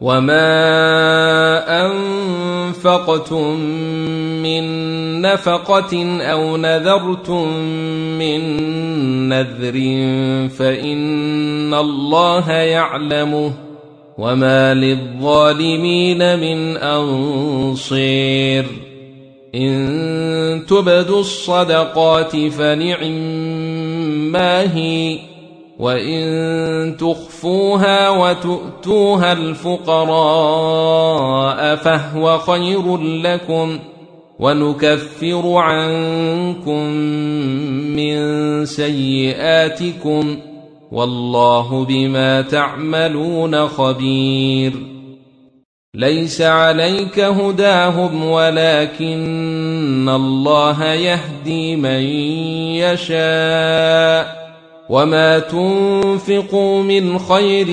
وما أنفقتم من نفقة أو نذرتم من نذر فإن الله يعلمه وما للظالمين من أنصير إن تبدوا الصدقات فنعما هي وإن تخفوها وتؤتوها الفقراء فهو خير لكم ونكفر عنكم من سيئاتكم والله بما تعملون خبير ليس عليك هداهم ولكن الله يهدي من يشاء وما تنفقوا من خير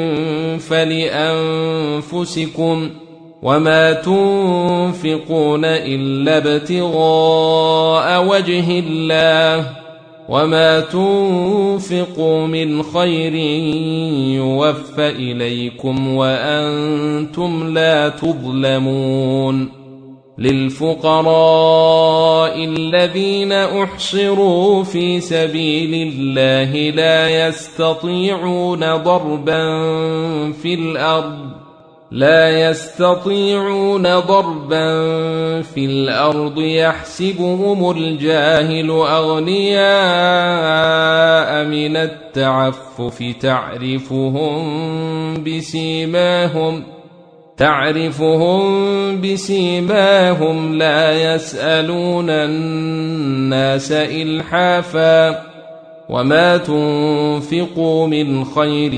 فلأنفسكم وما تنفقون إلا ابتغاء وجه الله وما تنفقوا من خير يوفى إليكم وأنتم لا تظلمون للفقراء الذين أحصروا في سبيل الله لا يستطيعون ضربا في الأرض يحسبهم الجاهل أغنياء من التعفف تعرفهم بسيماهم لا يسألون الناس إلحافا وما تنفقوا من خير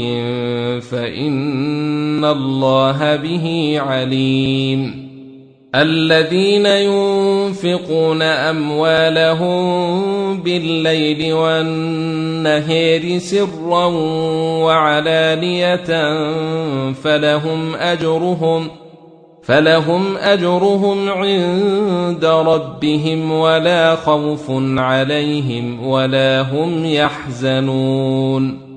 فإن الله به عليم الذين ينفقون أموالهم بالليل والنهار سرا وعلانية فلهم أجرهم عند ربهم ولا خوف عليهم ولا هم يحزنون